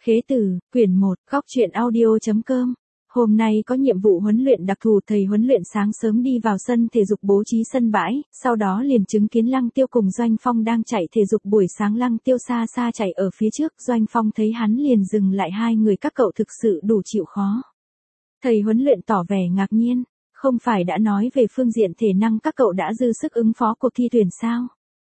Khế Tử, quyển 1, góc truyện audio.com. Hôm nay có nhiệm vụ huấn luyện đặc thù, thầy huấn luyện sáng sớm đi vào sân thể dục bố trí sân bãi, sau đó liền chứng kiến Lăng Tiêu cùng Doanh Phong đang chạy thể dục buổi sáng. Lăng Tiêu xa xa chạy ở phía trước, Doanh Phong thấy hắn liền dừng lại. Hai người các cậu thực sự đủ chịu khó. Thầy huấn luyện tỏ vẻ ngạc nhiên, không phải đã nói về phương diện thể năng các cậu đã dư sức ứng phó cuộc thi tuyển sao?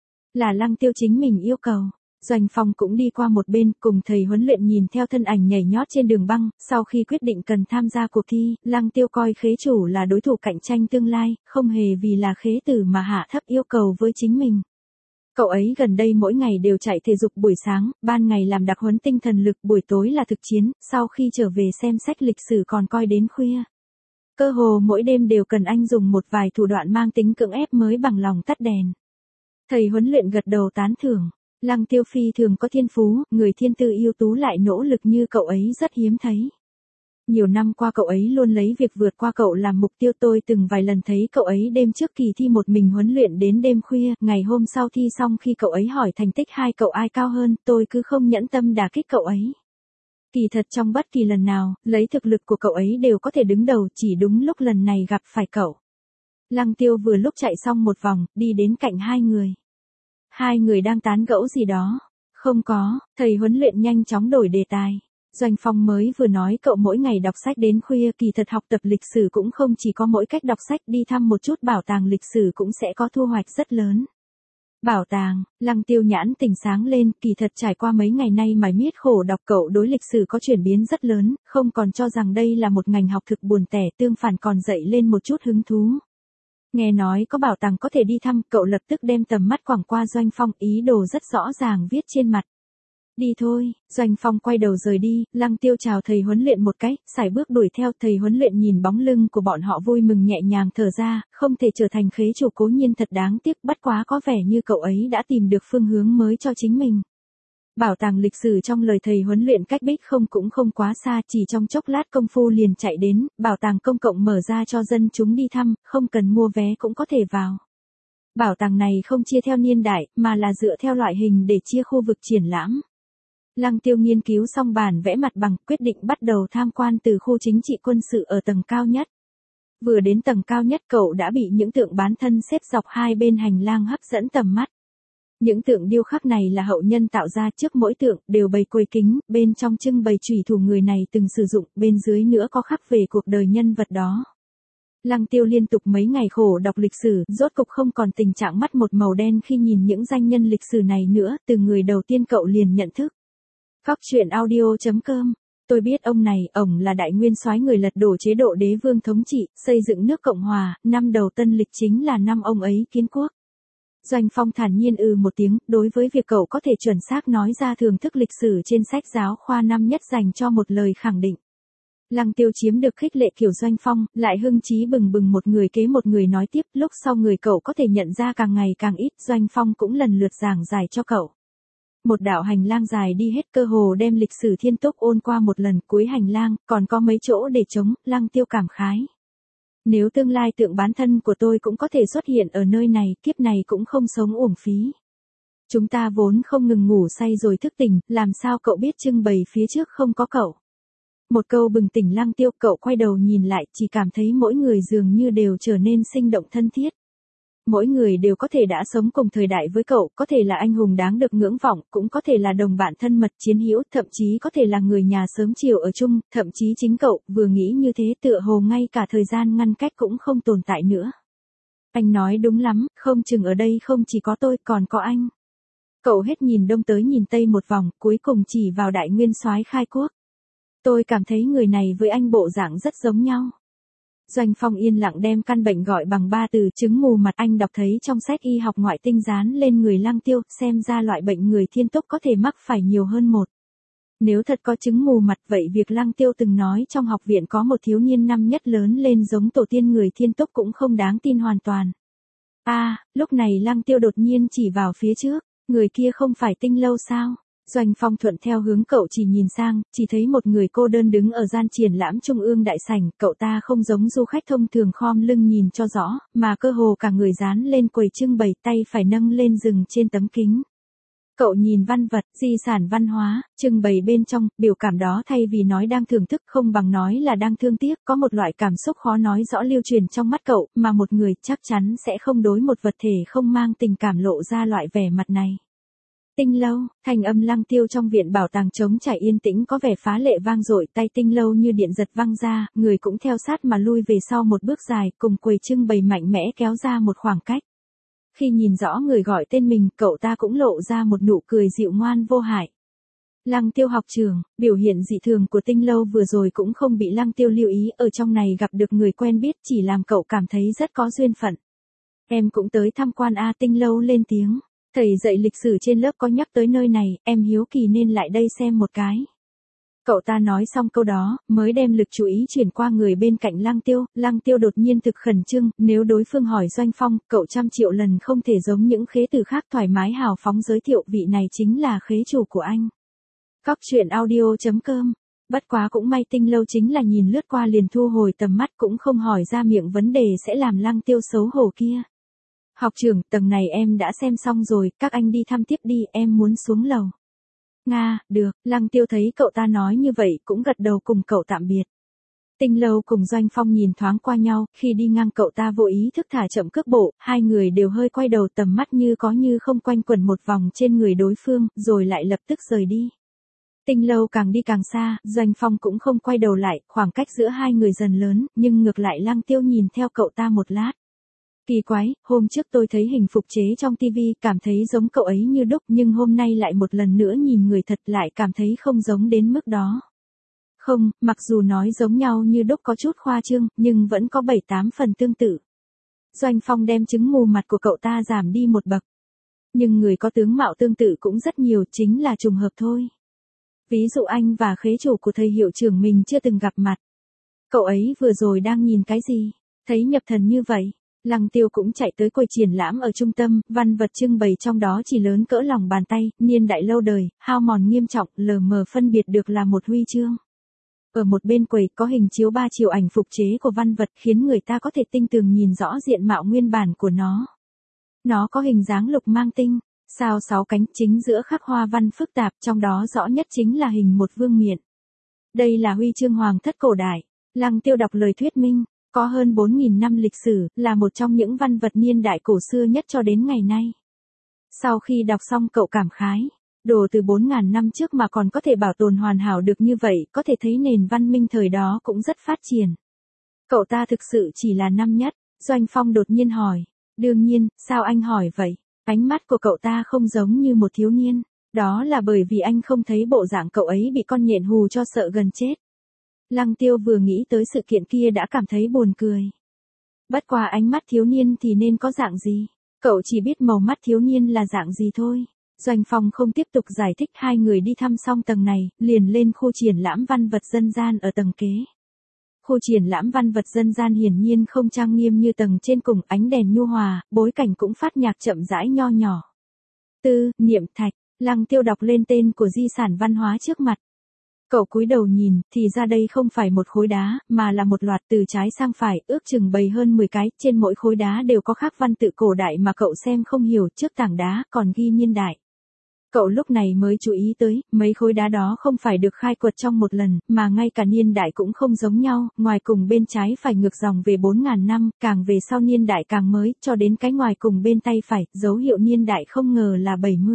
Là Lăng Tiêu chính mình yêu cầu. Doanh Phong cũng đi qua một bên cùng thầy huấn luyện nhìn theo thân ảnh nhảy nhót trên đường băng. Sau khi quyết định cần tham gia cuộc thi, Lăng Tiêu coi Khế Chủ là đối thủ cạnh tranh tương lai, không hề vì là Khế Tử mà hạ thấp yêu cầu với chính mình. Cậu ấy gần đây mỗi ngày đều chạy thể dục buổi sáng, ban ngày làm đặc huấn tinh thần lực, buổi tối là thực chiến, sau khi trở về xem sách lịch sử còn coi đến khuya. Cơ hồ mỗi đêm đều cần anh dùng một vài thủ đoạn mang tính cưỡng ép mới bằng lòng tắt đèn. Thầy huấn luyện gật đầu tán thưởng. Lăng Tiêu phi thường có thiên phú, người thiên tư ưu tú lại nỗ lực như cậu ấy rất hiếm thấy. Nhiều năm qua cậu ấy luôn lấy việc vượt qua cậu làm mục tiêu. Tôi từng vài lần thấy cậu ấy đêm trước kỳ thi một mình huấn luyện đến đêm khuya. Ngày hôm sau thi xong, khi cậu ấy hỏi thành tích hai cậu ai cao hơn, tôi cứ không nhẫn tâm đả kích cậu ấy. Kỳ thật trong bất kỳ lần nào, lấy thực lực của cậu ấy đều có thể đứng đầu, chỉ đúng lúc lần này gặp phải cậu. Lăng Tiêu vừa lúc chạy xong một vòng, đi đến cạnh hai người. Hai người đang tán gẫu gì đó. Không có, thầy huấn luyện nhanh chóng đổi đề tài. Doanh Phong mới vừa nói cậu mỗi ngày đọc sách đến khuya, kỳ thật học tập lịch sử cũng không chỉ có mỗi cách đọc sách, đi thăm một chút bảo tàng lịch sử cũng sẽ có thu hoạch rất lớn. Bảo tàng, Lăng Tiêu nhãn tỉnh sáng lên, kỳ thật trải qua mấy ngày nay mải miết khổ đọc cậu đối lịch sử có chuyển biến rất lớn, không còn cho rằng đây là một ngành học thực buồn tẻ, tương phản còn dậy lên một chút hứng thú. Nghe nói có bảo tàng có thể đi thăm, cậu lập tức đem tầm mắt quẳng qua Doanh Phong, ý đồ rất rõ ràng viết trên mặt. Đi thôi. Doanh Phong quay đầu rời đi. Lăng Tiêu chào thầy huấn luyện một cái, sải bước đuổi theo. Thầy huấn luyện nhìn bóng lưng của bọn họ vui mừng nhẹ nhàng thở ra, không thể trở thành Khế Chủ cố nhiên thật đáng tiếc, bất quá có vẻ như cậu ấy đã tìm được phương hướng mới cho chính mình. Bảo tàng lịch sử trong lời thầy huấn luyện cách Bích Không cũng không quá xa, chỉ trong chốc lát công phu liền chạy đến. Bảo tàng công cộng mở ra cho dân chúng đi thăm, không cần mua vé cũng có thể vào. Bảo tàng này không chia theo niên đại, mà là dựa theo loại hình để chia khu vực triển lãm. Lăng Tiêu nghiên cứu xong bản vẽ mặt bằng, quyết định bắt đầu tham quan từ khu chính trị quân sự ở tầng cao nhất. Vừa đến tầng cao nhất cậu đã bị những tượng bán thân xếp dọc hai bên hành lang hấp dẫn tầm mắt. Những tượng điêu khắc này là hậu nhân tạo ra, trước mỗi tượng đều bày quầy kính, bên trong trưng bày chủy thủ người này từng sử dụng, bên dưới nữa có khắc về cuộc đời nhân vật đó. Lăng Tiêu liên tục mấy ngày khổ đọc lịch sử, rốt cục không còn tình trạng mắt một màu đen khi nhìn những danh nhân lịch sử này nữa, từ người đầu tiên cậu liền nhận thức. Góc truyện audio.com. Tôi biết ông này, ổng là đại nguyên soái người lật đổ chế độ đế vương thống trị, xây dựng nước Cộng Hòa, năm đầu tân lịch chính là năm ông ấy kiến quốc. Doanh Phong thản nhiên một tiếng, đối với việc cậu có thể chuẩn xác nói ra thưởng thức lịch sử trên sách giáo khoa năm nhất dành cho một lời khẳng định. Lăng Tiêu chiếm được khích lệ kiểu Doanh Phong, lại hưng chí bừng bừng một người kế một người nói tiếp, lúc sau người cậu có thể nhận ra càng ngày càng ít, Doanh Phong cũng lần lượt giảng giải cho cậu. Một đạo hành lang dài đi hết, cơ hồ đem lịch sử Thiên Túc ôn qua một lần, cuối hành lang, còn có mấy chỗ để trống. Lăng Tiêu cảm khái. Nếu tương lai tượng bán thân của tôi cũng có thể xuất hiện ở nơi này, kiếp này cũng không sống uổng phí. Chúng ta vốn không ngừng ngủ say rồi thức tỉnh, làm sao cậu biết trưng bày phía trước không có cậu? Một câu bừng tỉnh Lăng Tiêu, cậu quay đầu nhìn lại, chỉ cảm thấy mỗi người dường như đều trở nên sinh động thân thiết. Mỗi người đều có thể đã sống cùng thời đại với cậu, có thể là anh hùng đáng được ngưỡng vọng, cũng có thể là đồng bạn thân mật chiến hữu, thậm chí có thể là người nhà sớm chiều ở chung, thậm chí chính cậu, vừa nghĩ như thế tựa hồ ngay cả thời gian ngăn cách cũng không tồn tại nữa. Anh nói đúng lắm, không chừng ở đây không chỉ có tôi, còn có anh. Cậu hết nhìn đông tới nhìn tây một vòng, cuối cùng chỉ vào đại nguyên soái khai quốc. Tôi cảm thấy người này với anh bộ dạng rất giống nhau. Doanh Phong yên lặng đem căn bệnh gọi bằng 3 từ, chứng mù mặt. Anh đọc thấy trong sách y học ngoại tinh dán lên người Lăng Tiêu, xem ra loại bệnh người Thiên Túc có thể mắc phải nhiều hơn một. Nếu thật có chứng mù mặt, vậy việc Lăng Tiêu từng nói trong học viện có một thiếu niên năm nhất lớn lên giống tổ tiên người Thiên Túc cũng không đáng tin hoàn toàn. Lúc này Lăng Tiêu đột nhiên chỉ vào phía trước, người kia không phải Tinh Lâu sao? Doanh Phong thuận theo hướng cậu chỉ nhìn sang, chỉ thấy một người cô đơn đứng ở gian triển lãm trung ương đại sảnh, cậu ta không giống du khách thông thường khom lưng nhìn cho rõ, mà cơ hồ cả người dán lên quầy trưng bày, tay phải nâng lên dừng trên tấm kính. Cậu nhìn văn vật, di sản văn hóa, trưng bày bên trong, biểu cảm đó thay vì nói đang thưởng thức không bằng nói là đang thương tiếc, có một loại cảm xúc khó nói rõ lưu truyền trong mắt cậu, mà một người chắc chắn sẽ không đối một vật thể không mang tình cảm lộ ra loại vẻ mặt này. Tinh lâu, thanh âm Lăng Tiêu trong viện bảo tàng trống trải yên tĩnh có vẻ phá lệ vang dội, tay tinh lâu như điện giật văng ra, người cũng theo sát mà lui về sau một bước dài, cùng quầy trưng bày mạnh mẽ kéo ra một khoảng cách. Khi nhìn rõ người gọi tên mình, cậu ta cũng lộ ra một nụ cười dịu ngoan vô hại. Lăng Tiêu học trưởng, biểu hiện dị thường của tinh lâu vừa rồi cũng không bị Lăng Tiêu lưu ý, ở trong này gặp được người quen biết chỉ làm cậu cảm thấy rất có duyên phận. Em cũng tới tham quan A. Tinh lâu lên tiếng. Thầy dạy lịch sử trên lớp có nhắc tới nơi này, em hiếu kỳ nên lại đây xem một cái. Cậu ta nói xong câu đó, mới đem lực chú ý chuyển qua người bên cạnh Lăng Tiêu đột nhiên thực khẩn trương, nếu đối phương hỏi Doanh Phong, cậu 100 triệu lần không thể giống những khế từ khác thoải mái hào phóng giới thiệu vị này chính là khế chủ của anh. Cóc truyện audio.com. Bất quá cũng may tinh lâu chính là nhìn lướt qua liền thu hồi tầm mắt cũng không hỏi ra miệng vấn đề sẽ làm Lăng Tiêu xấu hổ kia. Học trưởng, tầng này em đã xem xong rồi, các anh đi thăm tiếp đi, em muốn xuống lầu. Nga, được, Lăng Tiêu thấy cậu ta nói như vậy cũng gật đầu cùng cậu tạm biệt. Tinh lâu cùng Doanh Phong nhìn thoáng qua nhau, khi đi ngang cậu ta vô ý thức thả chậm cước bộ, hai người đều hơi quay đầu tầm mắt như có như không quanh quẩn một vòng trên người đối phương, rồi lại lập tức rời đi. Tinh lâu càng đi càng xa, Doanh Phong cũng không quay đầu lại, khoảng cách giữa hai người dần lớn, nhưng ngược lại Lăng Tiêu nhìn theo cậu ta một lát. Kỳ quái, hôm trước tôi thấy hình phục chế trong TV cảm thấy giống cậu ấy như đúc nhưng hôm nay lại một lần nữa nhìn người thật lại cảm thấy không giống đến mức đó. Không, mặc dù nói giống nhau như đúc có chút khoa trương, nhưng vẫn có 7-8 phần tương tự. Doanh Phong đem chứng mù mặt của cậu ta giảm đi một bậc. Nhưng người có tướng mạo tương tự cũng rất nhiều, chính là trùng hợp thôi. Ví dụ anh và khế chủ của thầy hiệu trưởng mình chưa từng gặp mặt. Cậu ấy vừa rồi đang nhìn cái gì? Thấy nhập thần như vậy. Lăng Tiêu cũng chạy tới quầy triển lãm ở trung tâm, văn vật trưng bày trong đó chỉ lớn cỡ lòng bàn tay, niên đại lâu đời, hao mòn nghiêm trọng, lờ mờ phân biệt được là một huy chương. Ở một bên quầy có hình chiếu 3 chiều ảnh phục chế của văn vật khiến người ta có thể tinh tường nhìn rõ diện mạo nguyên bản của nó. Nó có hình dáng lục mang tinh, sao 6 cánh chính giữa khắc hoa văn phức tạp, trong đó rõ nhất chính là hình một vương miện. Đây là huy chương hoàng thất cổ đại. Lăng Tiêu đọc lời thuyết minh. Có hơn 4.000 năm lịch sử, là một trong những văn vật niên đại cổ xưa nhất cho đến ngày nay. Sau khi đọc xong cậu cảm khái, đồ từ 4.000 năm trước mà còn có thể bảo tồn hoàn hảo được như vậy, có thể thấy nền văn minh thời đó cũng rất phát triển. Cậu ta thực sự chỉ là năm nhất, Doanh Phong đột nhiên hỏi. Đương nhiên, sao anh hỏi vậy? Ánh mắt của cậu ta không giống như một thiếu niên, đó là bởi vì anh không thấy bộ dạng cậu ấy bị con nhện hù cho sợ gần chết. Lăng Tiêu vừa nghĩ tới sự kiện kia đã cảm thấy buồn cười. Bất quá ánh mắt thiếu niên thì nên có dạng gì? Cậu chỉ biết màu mắt thiếu niên là dạng gì thôi. Doanh Phong không tiếp tục giải thích, hai người đi thăm xong tầng này, liền lên khu triển lãm văn vật dân gian ở tầng kế. Khu triển lãm văn vật dân gian hiển nhiên không trang nghiêm như tầng trên cùng, ánh đèn nhu hòa, bối cảnh cũng phát nhạc chậm rãi nho nhỏ. Niệm Thạch, Lăng Tiêu đọc lên tên của di sản văn hóa trước mặt. Cậu cúi đầu nhìn, thì ra đây không phải một khối đá, mà là một loạt từ trái sang phải, ước chừng bày hơn 10 cái, trên mỗi khối đá đều có khắc văn tự cổ đại mà cậu xem không hiểu, trước tảng đá còn ghi niên đại. Cậu lúc này mới chú ý tới, mấy khối đá đó không phải được khai quật trong một lần, mà ngay cả niên đại cũng không giống nhau, ngoài cùng bên trái phải ngược dòng về 4.000 năm, càng về sau niên đại càng mới, cho đến cái ngoài cùng bên tay phải, dấu hiệu niên đại không ngờ là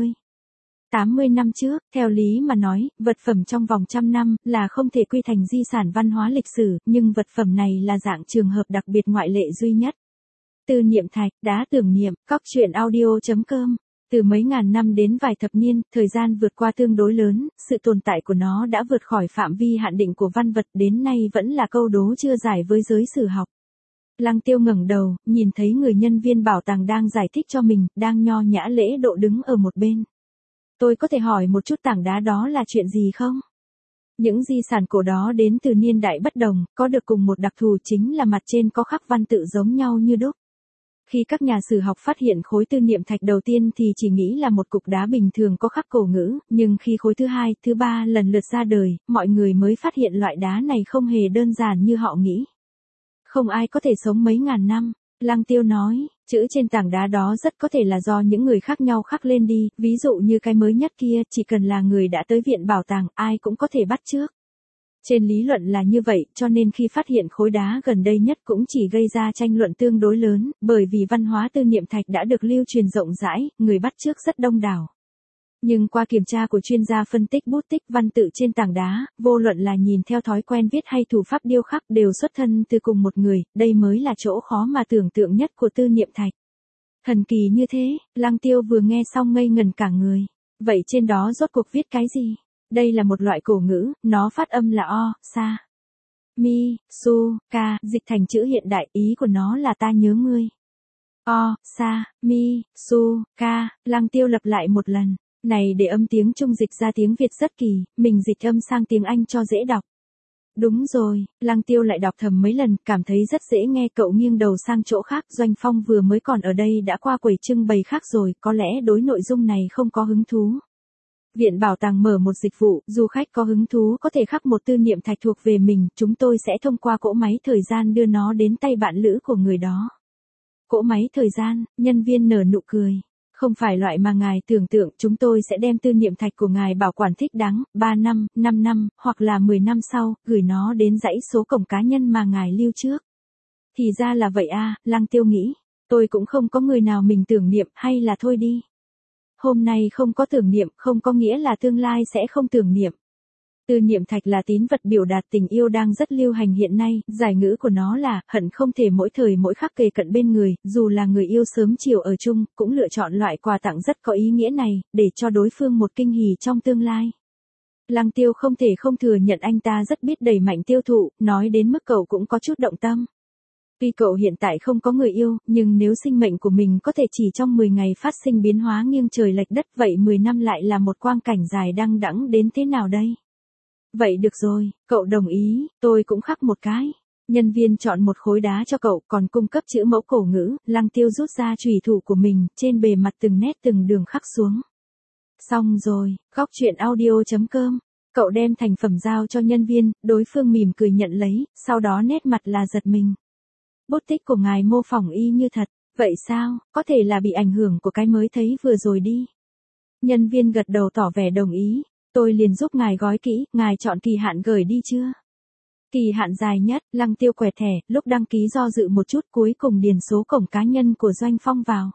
80 năm trước, theo lý mà nói, vật phẩm trong vòng 100 năm là không thể quy thành di sản văn hóa lịch sử, nhưng vật phẩm này là dạng trường hợp đặc biệt ngoại lệ duy nhất. Niệm Thạch, đá tưởng niệm, cóc truyện audio.com. Từ mấy ngàn năm đến vài thập niên, thời gian vượt qua tương đối lớn, sự tồn tại của nó đã vượt khỏi phạm vi hạn định của văn vật, đến nay vẫn là câu đố chưa giải với giới sử học. Lăng Tiêu ngẩng đầu, nhìn thấy người nhân viên bảo tàng đang giải thích cho mình, đang nho nhã lễ độ đứng ở một bên. Tôi có thể hỏi một chút tảng đá đó là chuyện gì không? Những di sản cổ đó đến từ niên đại bất đồng, có được cùng một đặc thù chính là mặt trên có khắc văn tự giống nhau như đúc. Khi các nhà sử học phát hiện khối niệm thạch đầu tiên thì chỉ nghĩ là một cục đá bình thường có khắc cổ ngữ, nhưng khi khối thứ hai, thứ ba lần lượt ra đời, mọi người mới phát hiện loại đá này không hề đơn giản như họ nghĩ. Không ai có thể sống mấy ngàn năm, Lăng Tiêu nói, Chữ trên tảng đá đó rất có thể là do những người khác nhau khắc lên đi, ví dụ như cái mới nhất kia, chỉ cần là người đã tới viện bảo tàng, ai cũng có thể bắt chước. Trên lý luận là như vậy, cho nên khi phát hiện khối đá gần đây nhất cũng chỉ gây ra tranh luận tương đối lớn, bởi vì văn hóa tư niệm thạch đã được lưu truyền rộng rãi, người bắt chước rất đông đảo. Nhưng qua kiểm tra của chuyên gia phân tích bút tích văn tự trên tảng đá, vô luận là nhìn theo thói quen viết hay thủ pháp điêu khắc đều xuất thân từ cùng một người, đây mới là chỗ khó mà tưởng tượng nhất của tư niệm thạch. Thần kỳ như thế, Lăng Tiêu vừa nghe xong ngây ngần cả người. Vậy trên đó rốt cuộc viết cái gì? Đây là một loại cổ ngữ, nó phát âm là o, sa, mi, su, ka, dịch thành chữ hiện đại, ý của nó là ta nhớ ngươi. O, sa, mi, su, ka, Lăng Tiêu lặp lại một lần. Này để âm tiếng Trung dịch ra tiếng Việt rất kỳ, mình dịch âm sang tiếng Anh cho dễ đọc. Đúng rồi, Lăng Tiêu lại đọc thầm mấy lần, cảm thấy rất dễ nghe. Cậu nghiêng đầu sang chỗ khác, Doanh Phong vừa mới còn ở đây đã qua quầy trưng bày khác rồi, có lẽ đối nội dung này không có hứng thú. Viện bảo tàng mở một dịch vụ, du khách có hứng thú có thể khắc một tư niệm thạch thuộc về mình, chúng tôi sẽ thông qua cỗ máy thời gian đưa nó đến tay bạn lữ của người đó. Cỗ máy thời gian, nhân viên nở nụ cười. Không phải loại mà ngài tưởng tượng, chúng tôi sẽ đem tư niệm thạch của ngài bảo quản thích đáng, 3 năm, 5 năm, hoặc là 10 năm sau, gửi nó đến dãy số cổng cá nhân mà ngài lưu trước. Thì ra là vậy à, Lăng Tiêu nghĩ, tôi cũng không có người nào mình tưởng niệm, hay là thôi đi. Hôm nay không có tưởng niệm, không có nghĩa là tương lai sẽ không tưởng niệm. Tư niệm thạch là tín vật biểu đạt tình yêu đang rất lưu hành hiện nay, giải ngữ của nó là, hận không thể mỗi thời mỗi khắc kề cận bên người, dù là người yêu sớm chiều ở chung, cũng lựa chọn loại quà tặng rất có ý nghĩa này, để cho đối phương một kinh hỉ trong tương lai. Lăng Tiêu không thể không thừa nhận anh ta rất biết đẩy mạnh tiêu thụ, nói đến mức cậu cũng có chút động tâm. Tuy cậu hiện tại không có người yêu, nhưng nếu sinh mệnh của mình có thể chỉ trong 10 ngày phát sinh biến hóa nghiêng trời lệch đất, vậy 10 năm lại là một quang cảnh dài đăng đẵng đến thế nào đây? Vậy được rồi, cậu đồng ý, tôi cũng khắc một cái. Nhân viên chọn một khối đá cho cậu, còn cung cấp chữ mẫu cổ ngữ. Lăng Tiêu rút ra chùy thủ của mình, trên bề mặt từng nét từng đường khắc xuống. Xong rồi, góc truyện audio.com. Cậu đem thành phẩm giao cho nhân viên, đối phương mỉm cười nhận lấy, sau đó nét mặt là giật mình. Bút tích của ngài mô phỏng y như thật, vậy sao, có thể là bị ảnh hưởng của cái mới thấy vừa rồi đi. Nhân viên gật đầu tỏ vẻ đồng ý. Tôi liền giúp ngài gói kỹ, ngài chọn kỳ hạn gửi đi chưa? Kỳ hạn dài nhất, Lăng Tiêu quẹt thẻ, lúc đăng ký do dự một chút, cuối cùng điền số cổng cá nhân của Doanh Phong vào.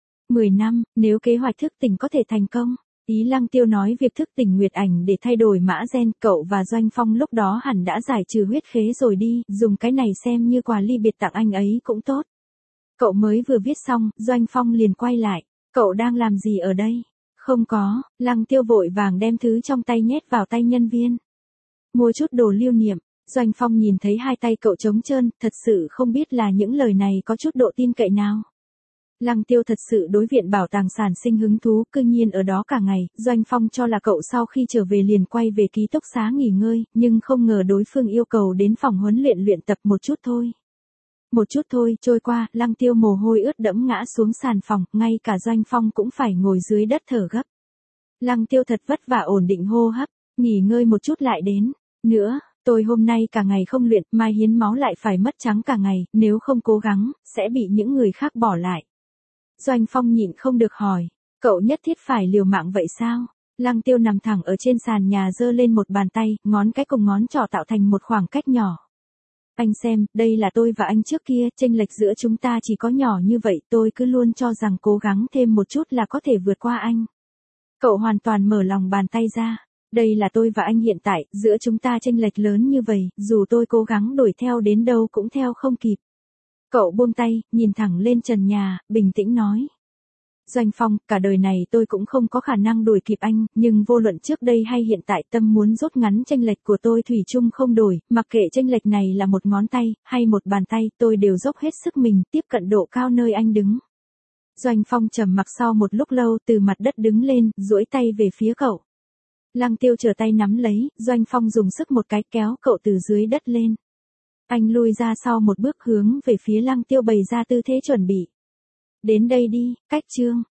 10 năm, nếu kế hoạch thức tỉnh có thể thành công. Ý Lăng Tiêu nói việc thức tỉnh nguyệt ảnh để thay đổi mã gen, cậu và Doanh Phong lúc đó hẳn đã giải trừ huyết khế rồi đi, dùng cái này xem như quà ly biệt tặng anh ấy cũng tốt. Cậu mới vừa viết xong, Doanh Phong liền quay lại. Cậu đang làm gì ở đây? Không có, Lăng Tiêu vội vàng đem thứ trong tay nhét vào tay nhân viên. Mua chút đồ lưu niệm. Doanh Phong nhìn thấy hai tay cậu trống trơn, thật sự không biết là những lời này có chút độ tin cậy nào. Lăng Tiêu thật sự đối viện bảo tàng sản sinh hứng thú, cư nhiên ở đó cả ngày. Doanh Phong cho là cậu sau khi trở về liền quay về ký túc xá nghỉ ngơi, nhưng không ngờ đối phương yêu cầu đến phòng huấn luyện luyện tập một chút thôi. Một chút thôi, trôi qua, Lăng Tiêu mồ hôi ướt đẫm ngã xuống sàn phòng, ngay cả Doanh Phong cũng phải ngồi dưới đất thở gấp. Lăng Tiêu thật vất vả ổn định hô hấp, nghỉ ngơi một chút lại đến. Nữa, tôi hôm nay cả ngày không luyện, mai hiến máu lại phải mất trắng cả ngày, nếu không cố gắng, sẽ bị những người khác bỏ lại. Doanh Phong nhịn không được hỏi, cậu nhất thiết phải liều mạng vậy sao? Lăng Tiêu nằm thẳng ở trên sàn nhà giơ lên một bàn tay, ngón cái cùng ngón trỏ tạo thành một khoảng cách nhỏ. Anh xem, đây là tôi và anh trước kia, chênh lệch giữa chúng ta chỉ có nhỏ như vậy, tôi cứ luôn cho rằng cố gắng thêm một chút là có thể vượt qua anh. Cậu hoàn toàn mở lòng bàn tay ra. Đây là tôi và anh hiện tại, giữa chúng ta chênh lệch lớn như vậy, dù tôi cố gắng đuổi theo đến đâu cũng theo không kịp. Cậu buông tay, nhìn thẳng lên trần nhà, bình tĩnh nói. Doanh Phong, cả đời này tôi cũng không có khả năng đuổi kịp anh, nhưng vô luận trước đây hay hiện tại tâm muốn rút ngắn chênh lệch của tôi thủy chung không đổi, mặc kệ chênh lệch này là một ngón tay, hay một bàn tay, tôi đều dốc hết sức mình, tiếp cận độ cao nơi anh đứng. Doanh Phong trầm mặc sau một lúc lâu từ mặt đất đứng lên, duỗi tay về phía cậu. Lăng Tiêu trở tay nắm lấy, Doanh Phong dùng sức một cái kéo cậu từ dưới đất lên. Anh lui ra sau một bước hướng về phía Lăng Tiêu bày ra tư thế chuẩn bị. Đến đây đi, cách chương.